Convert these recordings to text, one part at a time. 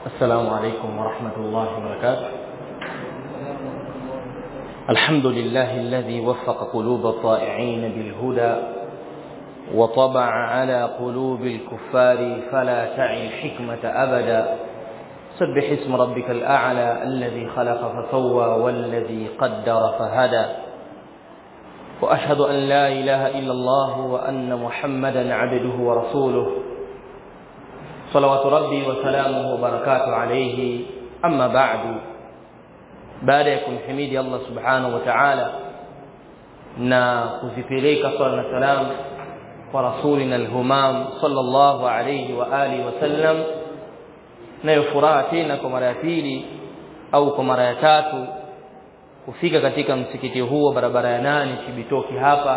السلام عليكم ورحمة الله وبركاته. الحمد لله الذي وفق قلوب الطائعين بالهدى وطبع على قلوب الكفار فلا تعي الحكمة أبدا. سبح اسم ربك الأعلى الذي خلق فسوى والذي قدر فهدى. وأشهد أن لا إله إلا الله وأن محمدا عبده ورسوله صلوات ربي وسلامه وبركاته عليه. أما بعد، baada ya kumhimidi Allah subhanahu wa ta'ala na kuzipeleka swala na salam kwa rasulina al-humam sallallahu alayhi wa alihi wasallam, na furaha tena kwa mara ya pili au kwa mara ya tatu kufika katika msikiti huu barabara ya 8 Kibitoki hapa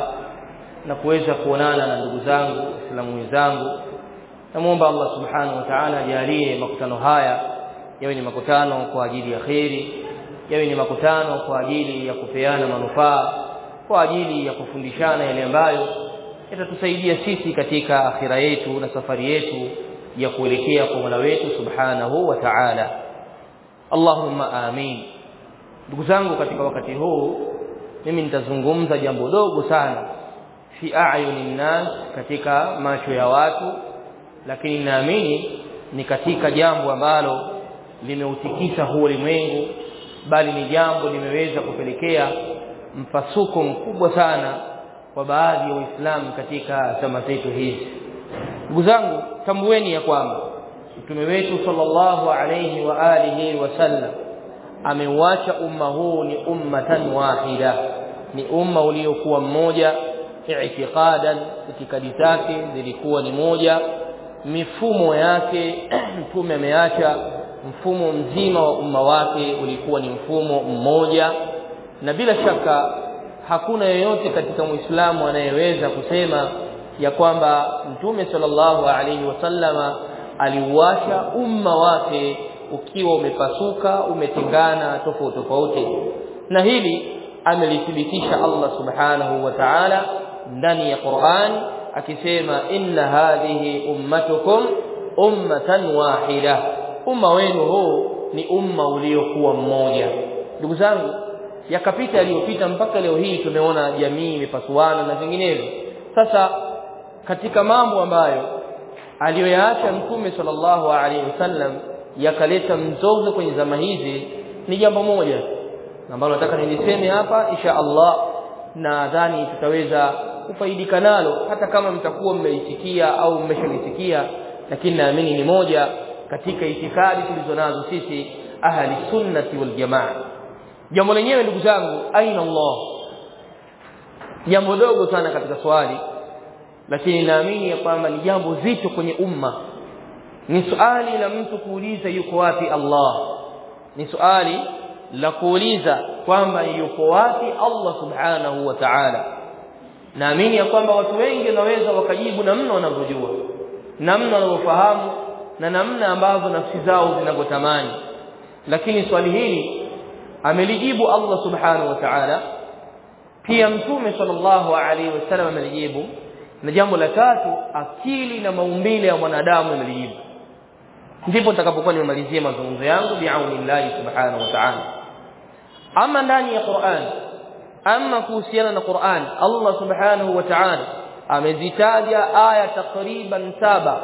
na kuweza kuonana na ndugu zangu Waislamu wenzangu. Namuomba Allah subhanahu wa ta'ala ajalie makutano haya yawe ni makutano kwa ajili ya khairi, yawe ni makutano kwa ajili ya kupeana manufaa, kwa ajili ya kufundishana yale ambayo yatatusaidia sisi katika akhira yetu na safari yetu ya kuelekea kwa Mola wetu subhanahu wa ta'ala. Allahumma amin. Ndugu zangu, katika wakati huu mimi nitazungumza jambo dogo sana fi a'yunin nas, katika macho ya watu, lakini naamini ni katika jambo ambalo limeutikisa huu ulimwengu, bali ni jambo limeweza kupelekea mpasuko mkubwa sana kwa baadhi ya Waislamu katika zama zetu hizi. Ndugu zangu, tambueni ya kwamba Mtume wetu sallallahu alayhi wa alihi wasallam ameuacha umma huu ni ummatan wahida, ni umma uliokuwa mmoja. I'tiqadan, itikadi zake zilikuwa ni moja, mifumo yake Mtume ameacha mfumo mzima wa umma wake ulikuwa ni mfumo mmoja, na bila shaka hakuna yeyote katika Muislamu anayeweza kusema ya kwamba Mtume sallallahu alaihi wasallama aliuacha umma wake ukiwa umepasuka, umetengana tofauti tofauti. Na hili amelithibitisha Allah subhanahu wa ta'ala ndani ya Qur'an akisema, inna hadhihi ummatukum ummatan wahida, umma wenu huu ni umma uliokuwa mmoja. Ndugu zangu, yakapita yaliyopita mpaka leo hii tumeona jamii imepasuana na vinginevyo. Sasa katika mambo ambayo aliyoyaacha Mtume sallallahu alaihi wasallam yakaleta mzozo kwenye zama hizi ni jambo moja ambalo nataka niliseme hapa insha Allah, na nadhani tutaweza kufaidika nalo hata kama mtakuwa mmeisikia au mmeshalisikia, lakini naamini ni moja katika itikadi tulizonazo sisi ahli sunnati wal jamaa. Jambo lenyewe ndugu zangu, aina Allah, jambo dogo sana katika swali, lakini naamini ya kwamba ni jambo zito kwenye umma. Ni swali la mtu kuuliza yuko wapi Allah, ni swali la kuuliza kwamba yuko wapi Allah subhanahu wa ta'ala. Naamini ya kwamba watu wengi wanaweza wakajibu namna wanavyojua, namna wanavyofahamu na namna ambazo nafsi zao zinavyotamani, lakini swali hili amelijibu Allah subhanahu wa ta'ala, pia Mtume sallallahu alaihi wasallam amelijibu, na jambo la tatu akili na maumbile ya mwanadamu amelijibu. Ndipo nitakapokuwa nimemalizia mazungumzo yangu bi'aunillahi subhanahu wa ta'ala. Ama ndani ya Qur'an, ama kuhusiana na Qur'an, Allah subhanahu wa ta'ala amezitaja aya takriban 7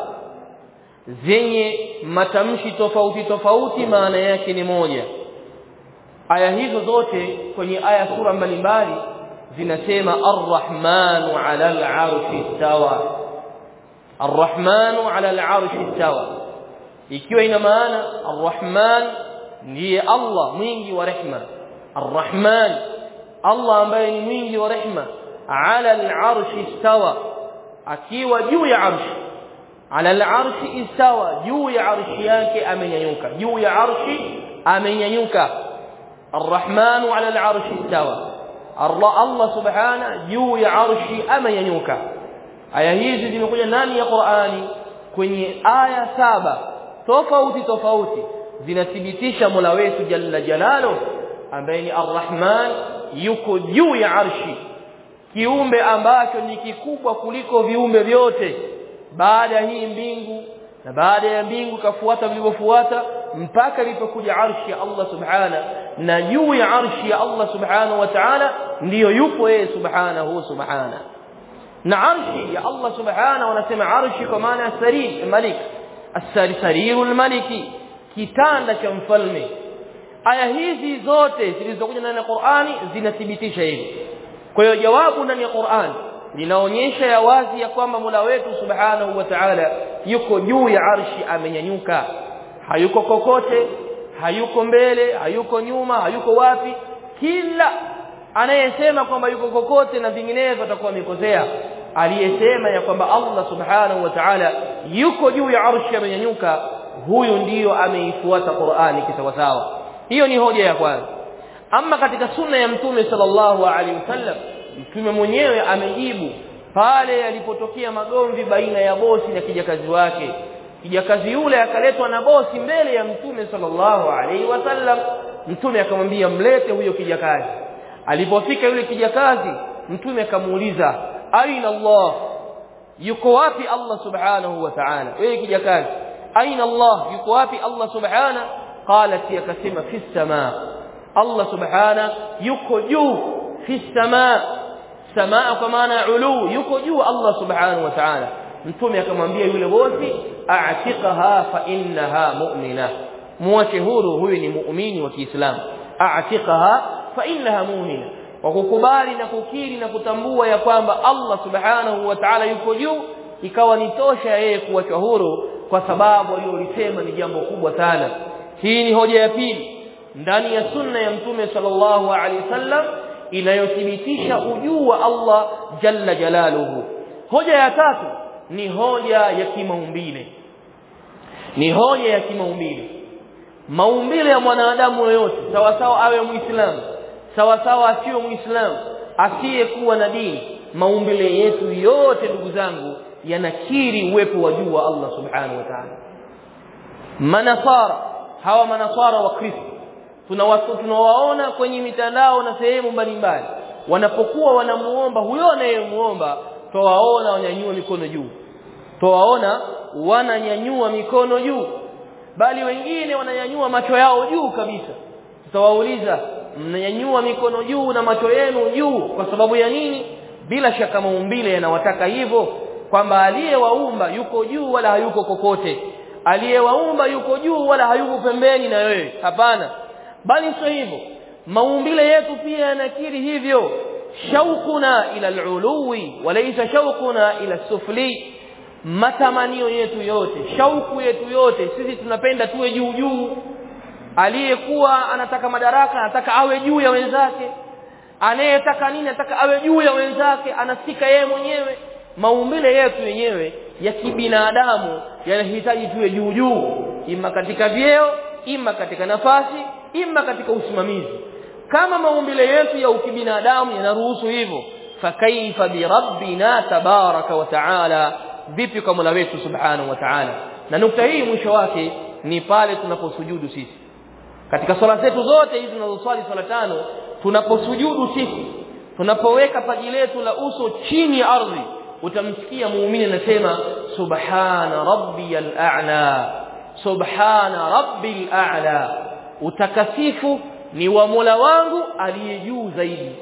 zenye matamshi tofauti tofauti, maana yake ni moja. Aya hizo zote kwenye aya sura mbalimbali zinasema Ar-Rahmanu 'ala al-'arshi istawa, Ar-Rahmanu 'ala al-'arshi istawa, ikiwa ina maana Ar-Rahman ndiye Allah mwingi wa rehema. Ar-Rahman, Allah ambaye ni mwingi wa rehema, 'ala al-'arshi istawa, akiwa juu ya arshi. Ala al-arshi istawa, juu ya arshi yake amenyanyuka, juu ya arshi amenyanyuka. Ar-Rahmanu 'ala al-arshi istawa, Allah subhana juu ya arshi amenyanyuka. Aya hizi zimekuja ndani ya Qur'ani kwenye aya 7 tofauti tofauti, zinathibitisha Mola wetu jalla jalaluhu ambaye ni Ar-Rahman yuko juu ya arshi, kiumbe ambacho ni kikubwa kuliko viumbe vyote. Baada hii mbingu na baada ya mbingu kafuata vilivyofuata mpaka ilipokuja arshi ya Allah subhanahu, na juu ya arshi ya Allah subhanahu wa ta'ala ndiyo yupo yeye subhanahu. Na arshi ya Allah subhanahu, wanasema arshi kwa maana sarir malik, as-sarirul maliki, kitanda cha mfalme. Aya hizi zote zilizokuja ndani ya Qur'ani zinathibitisha hili. Kwa hiyo jawabu ndani ya Qur'ani linaonyesha ya wazi ya kwamba Mola wetu subhanahu wa ta'ala yuko juu ya arshi, amenyanyuka, hayuko kokote, hayuko mbele, hayuko nyuma, hayuko wapi. Kila anayesema kwamba yuko kokote na vinginevyo atakuwa amekosea. Aliyesema ya kwamba Allah subhanahu wa ta'ala yuko juu ya arshi, amenyanyuka, huyo ndiyo ameifuata Qur'ani kisawasawa. Hiyo ni hoja ya kwanza. Ama katika sunna ya Mtume sallallahu alaihi wasallam, Mtume mwenyewe amejibu pale alipotokea magomvi baina ya bosi na kijakazi wake. Kijakazi yule akaletwa na bosi mbele ya Mtume sallallahu alaihi wasallam. Mtume akamwambia mlete huyo kijakazi. Alipofika yule kijakazi, Mtume akamuuliza aina Allah, yuko wapi Allah subhanahu wa ta'ala? Wewe kijakazi, aina Allah, yuko wapi Allah subhanahu? Qalat, akasema fi samaa, Allah subhanahu yuko juu, fi samaa, samaa kwa maana ulu, yuko juu Allah subhanahu wa ta'ala. Mtume akamwambia yule bosi, a'tiqaha fa innaha mu'mina, muache huru, huyu ni muumini wa Kiislamu. A'tiqaha fa innaha mu'mina, wa kukubali na kukiri na kutambua ya kwamba Allah subhanahu wa ta'ala yuko juu, ikawa ni tosha yeye kuachwa huru, kwa sababu aliyolisema ni jambo kubwa sana. Hii ni hoja ya pili ndani ya sunna ya Mtume sallallahu alaihi wasallam inayothibitisha ujuu wa Allah jalla jalaluhu. Hoja ya tatu ni hoja ya kimaumbile. Ni hoja ya kimaumbile. Maumbile ya mwanadamu yoyote, sawa sawa awe Muislamu, sawa sawa asiwe Muislamu, asiyekuwa na dini, maumbile yetu yote ndugu zangu yanakiri uwepo wa juu wa Allah subhanahu wa ta'ala. Manasara, hawa manasara wa Kristo tunawaona kwenye mitandao na sehemu mbalimbali, wanapokuwa wanamuomba huyo anayemuomba, tuwaona wananyanyua mikono juu, tuwaona wananyanyua mikono juu, bali wengine wananyanyua macho yao juu kabisa. Tutawauliza, mnanyanyua mikono juu na macho yenu juu kwa sababu ya nini? Bila shaka maumbile yanawataka hivyo, kwamba aliyewaumba yuko juu wala hayuko kokote, aliyewaumba yuko juu wala hayuko pembeni na wewe. Hapana, bali sio hivyo. Maumbile yetu pia yanakiri hivyo. Shaukuna ila al-uluwi walaysa shaukuna ila sufli. Matamanio yetu yote, shauku yetu yote, sisi tunapenda tuwe juu juu. Aliyekuwa anataka madaraka anataka awe juu ya wenzake, anayetaka nini anataka awe juu ya wenzake, anasika yeye mwenyewe. Maumbile yetu yenyewe ya kibinadamu yanahitaji tuwe juu juu, ima katika vyeo, ima katika nafasi, ima katika usimamizi. Kama maumbile yetu ya ukibinadamu yanaruhusu hivyo, fakaifa bi rabbina tabaraka wa taala, vipi kwa Mola wetu subhanahu wa ta'ala? Na nukta hii mwisho wake ni pale tunaposujudu sisi. Katika swala zetu zote hizi tunazoswali, swala tano, tunaposujudu sisi, tunapoweka paji letu la uso chini ya ardhi, utamsikia muumini anasema subhana rabbiyal a'la, subhana rabbil a'la, utakasifu ni wa Mola wangu aliye juu zaidi.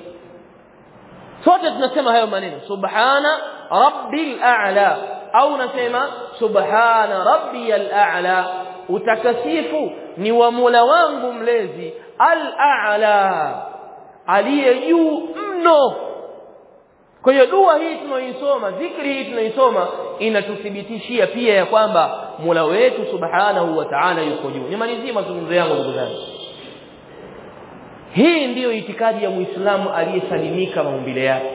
Sote tunasema hayo maneno, subhana rabbil a'la, au nasema subhana rabbiyal a'la, utakasifu ni wa Mola wangu mlezi al-a'la, aliye juu mno. Kwa hiyo dua hii tunayoisoma, dhikri hii tunayoisoma, inatuthibitishia pia ya kwamba Mola wetu subhanahu wa ta'ala yuko juu. Nimalizie mazungumzo yangu ndugu zangu. Hii ndiyo itikadi ya Muislamu aliyesalimika maumbile yake.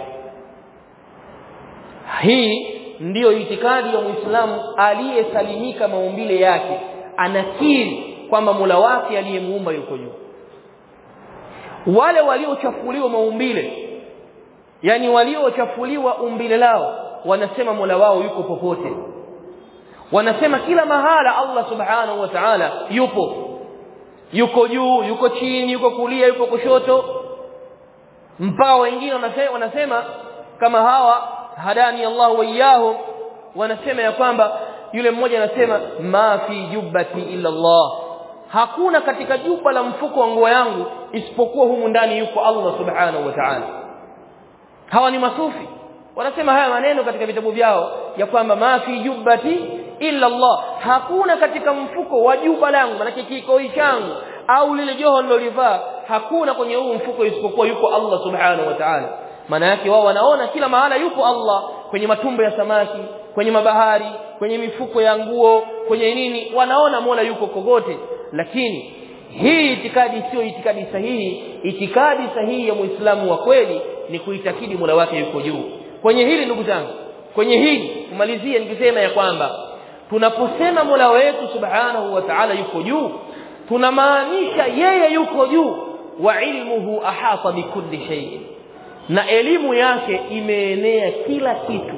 Hii ndiyo itikadi ya Muislamu aliyesalimika maumbile yake, anakiri kwamba Mola wake aliyemuumba yuko juu. Wale waliochafuliwa maumbile, yani waliochafuliwa umbile lao, wanasema Mola wao yuko popote. Wanasema kila mahala Allah subhanahu wa ta'ala yupo. Yuko juu, yuko chini, yuko kulia, yuko kushoto. Mpaka wengine wanasema kama hawa hadani Allah wa iyahum, wanasema ya kwamba yule mmoja anasema ma fi jubbati illa Allah, hakuna katika juba la mfuko wa nguo yangu isipokuwa humu ndani yuko Allah subhanahu wa ta'ala. Hawa ni masufi wanasema haya maneno katika vitabu vyao ya kwamba ma fi jubbati illa Allah, hakuna katika mfuko wa juba langu, maana kikoi changu au lile joho nilolivaa, hakuna kwenye huu mfuko isipokuwa yuko Allah subhanahu wa ta'ala. Maana yake wao wanaona kila mahala yuko Allah, kwenye matumbo ya samaki, kwenye mabahari, kwenye mifuko ya nguo, kwenye nini, wanaona Mola yuko kokote. Lakini hii itikadi sio itikadi sahihi. Itikadi sahihi ya Muislamu wa kweli ni kuitakidi Mola wake yuko juu. Kwenye hili ndugu zangu, kwenye hili kumalizia nikisema ya kwamba tunaposema Mola wetu subhanahu wa ta'ala yuko juu, tunamaanisha yeye yuko juu, wa ilmuhu ahata bikulli shay, na elimu yake imeenea kila kitu.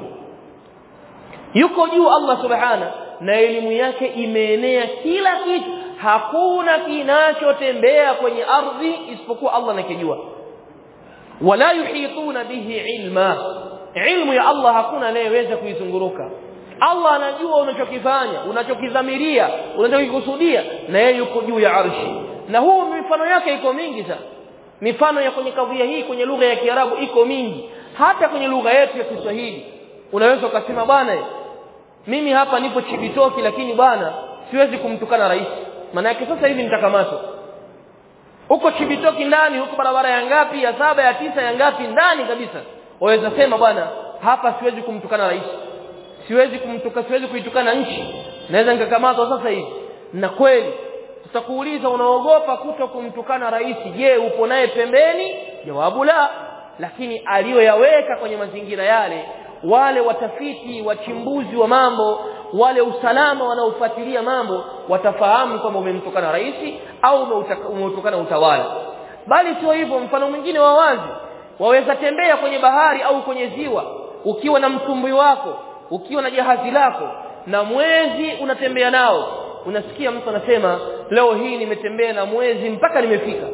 Yuko juu Allah subhanahu, na elimu yake imeenea kila kitu. Hakuna kinachotembea kwenye ardhi isipokuwa Allah anakijua. Wala yuhituna bihi ilma, ilmu ya Allah hakuna anayeweza kuizunguruka. Allah anajua unachokifanya, unachokidhamiria, unachokikusudia, na yeye yuko juu ya arshi. Na huu mifano yake iko mingi sana. Mifano ya kwenye kadhia hii kwenye lugha ya Kiarabu iko mingi. Hata kwenye lugha yetu ya Kiswahili unaweza ukasema bwana, mimi hapa nipo Chibitoki lakini bwana siwezi kumtukana rais. Maana yake sasa hivi nitakamatwa. Uko Chibitoki ndani, huko barabara ya ngapi, ya 7, ya 9, ya ngapi ndani kabisa. Waweza sema bwana hapa siwezi kumtukana rais, siwezi kuitukana nchi, naweza nikakamatwa sasa hivi. Na kweli tutakuuliza unaogopa kuto kumtukana rais, je upo naye pembeni? Jawabu la. Lakini aliyoyaweka kwenye mazingira yale wale watafiti, wachimbuzi wa mambo, wale usalama wanaofuatilia mambo, watafahamu kama umemtukana rais au umeutukana utawala. Bali sio hivyo, mfano mwingine wa wazi, waweza tembea kwenye bahari au kwenye ziwa ukiwa na mtumbwi wako, ukiwa na jahazi lako, na mwezi unatembea nao. Unasikia mtu anasema leo hii nimetembea na mwezi mpaka nimefika,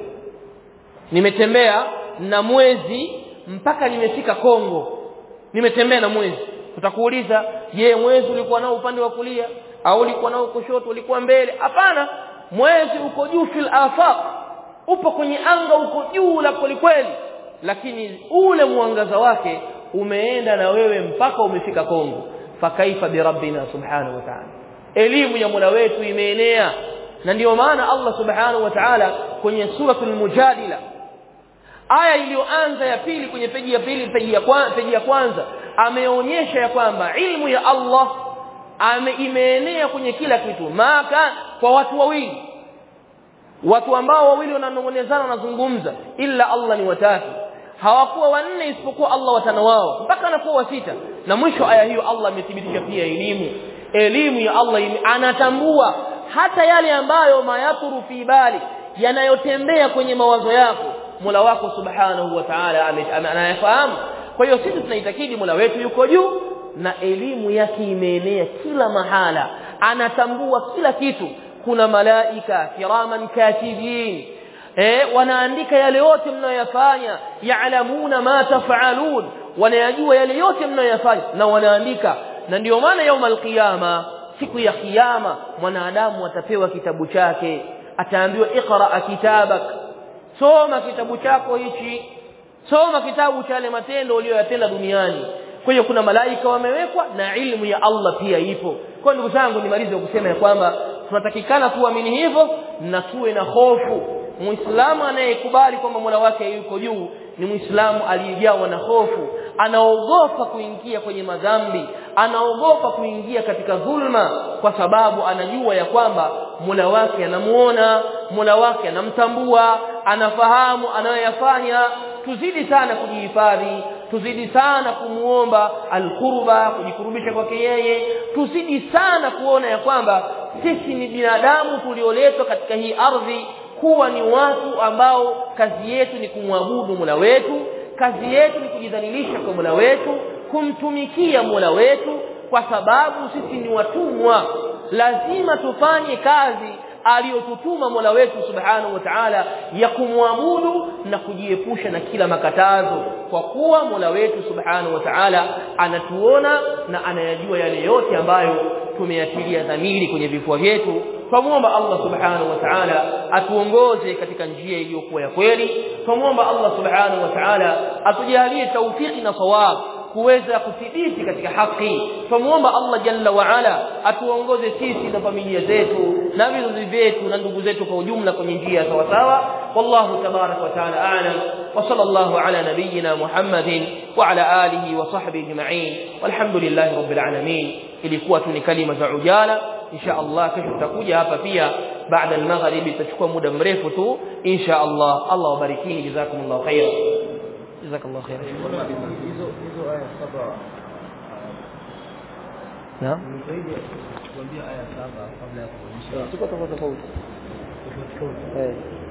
nimetembea na mwezi mpaka nimefika Kongo, nimetembea na mwezi. Tutakuuliza, je, mwezi ulikuwa nao upande wa kulia au ulikuwa nao kushoto, ulikuwa mbele? Hapana, mwezi uko juu fil afaq, upo kwenye anga, uko juu la kweli, lakini ule mwangaza wake umeenda na wewe mpaka umefika Kongo. Fakaifa bi rabbina subhanahu wa ta'ala, elimu ya Mola wetu imeenea. Na ndio maana Allah subhanahu wa ta'ala kwenye suratul Mujadila aya iliyoanza ya pili, kwenye peji ya pili, peji ya kwanza, ameonyesha ya kwamba ilmu ya Allah imeenea kwenye kila kitu. Maka kwa watu wawili, watu ambao wawili wananong'onezana wanazungumza, illa Allah ni watatu. Hawakuwa wanne isipokuwa Allah watano wao, mpaka anakuwa wasita. Na mwisho aya hiyo Allah amethibitisha pia elimu ya Allah anatambua hata yale ambayo mayaturu fi bali, yanayotembea kwenye mawazo yako. Mola wako subhanahu wa ta'ala anayafahamu. Kwa hiyo sisi tunaitakidi Mola wetu yuko juu na elimu yake imeenea kila mahala, anatambua kila kitu. Kuna malaika kiraman katibin, wanaandika yale yote mnayoyafanya, ya'lamuna ma taf'alun, wanayajua yale yote mnayoyafanya na wanaandika. Na ndio maana yaumul qiyama, siku ya kiyama, mwanadamu atapewa kitabu chake, ataambiwa iqra kitabak, soma kitabu chako hichi, soma kitabu cha yale matendo uliyoyatenda duniani. Kwa hiyo kuna malaika wamewekwa na ilmu ya Allah pia ipo. Kwa ndugu zangu, nimalize kusema ya kwamba tunatakikana tuamini hivyo na tuwe na hofu. Muislamu anayekubali kwamba Mola wake yuko juu ni Muislamu aliyejawa na hofu, anaogopa kuingia kwenye madhambi, anaogopa kuingia katika dhulma, kwa sababu anajua ya kwamba Mola wake anamuona, Mola wake anamtambua, anafahamu anayoyafanya. Tuzidi sana kujihifadhi, tuzidi sana kumuomba alqurba, kujikurubisha kwake yeye. Tuzidi sana kuona ya kwamba sisi ni binadamu tulioletwa katika hii ardhi kuwa ni watu ambao kazi yetu ni kumwabudu Mola wetu, kazi yetu ni kujidhalilisha kwa Mola wetu, kumtumikia Mola wetu, kwa sababu sisi ni watumwa. Lazima tufanye kazi aliyotutuma Mola wetu subhanahu wa ta'ala ya kumwabudu na kujiepusha na kila makatazo, kwa kuwa Mola wetu subhanahu wa ta'ala anatuona na anayajua yale yote ambayo tumeyatilia dhamiri kwenye vifua vyetu. Tumuomba Allah subhanahu wa ta'ala atuongoze katika njia iliyokuwa ya kweli. Tumuomba Allah subhanahu wa ta'ala atujalie tawfiki na sawab kuweza kuthibiti katika haki. Tumuomba Allah jalla wa ala atuongoze sisi na familia zetu na vizazi vyetu na ndugu zetu kwa ujumla kwenye njia sawa sawa. Wallahu tabarak wa ta'ala a'lam, wa sallallahu ala nabiyyina Muhammadin wa ala alihi wa sahbihi ajma'in, walhamdulillahi rabbil alamin. Ilikuwa tu ni kalima za ujala. Insha Allah kesho tutakuja hapa pia baada ya magharibi, tutachukua muda mrefu tu insha Allah. Allah wabarikini, jazakumullahu khairan. Jazakallahu khairan. hizo aya 7 Naam, kuambia aya 7 kabla ya kuonyesha tuko tofauti.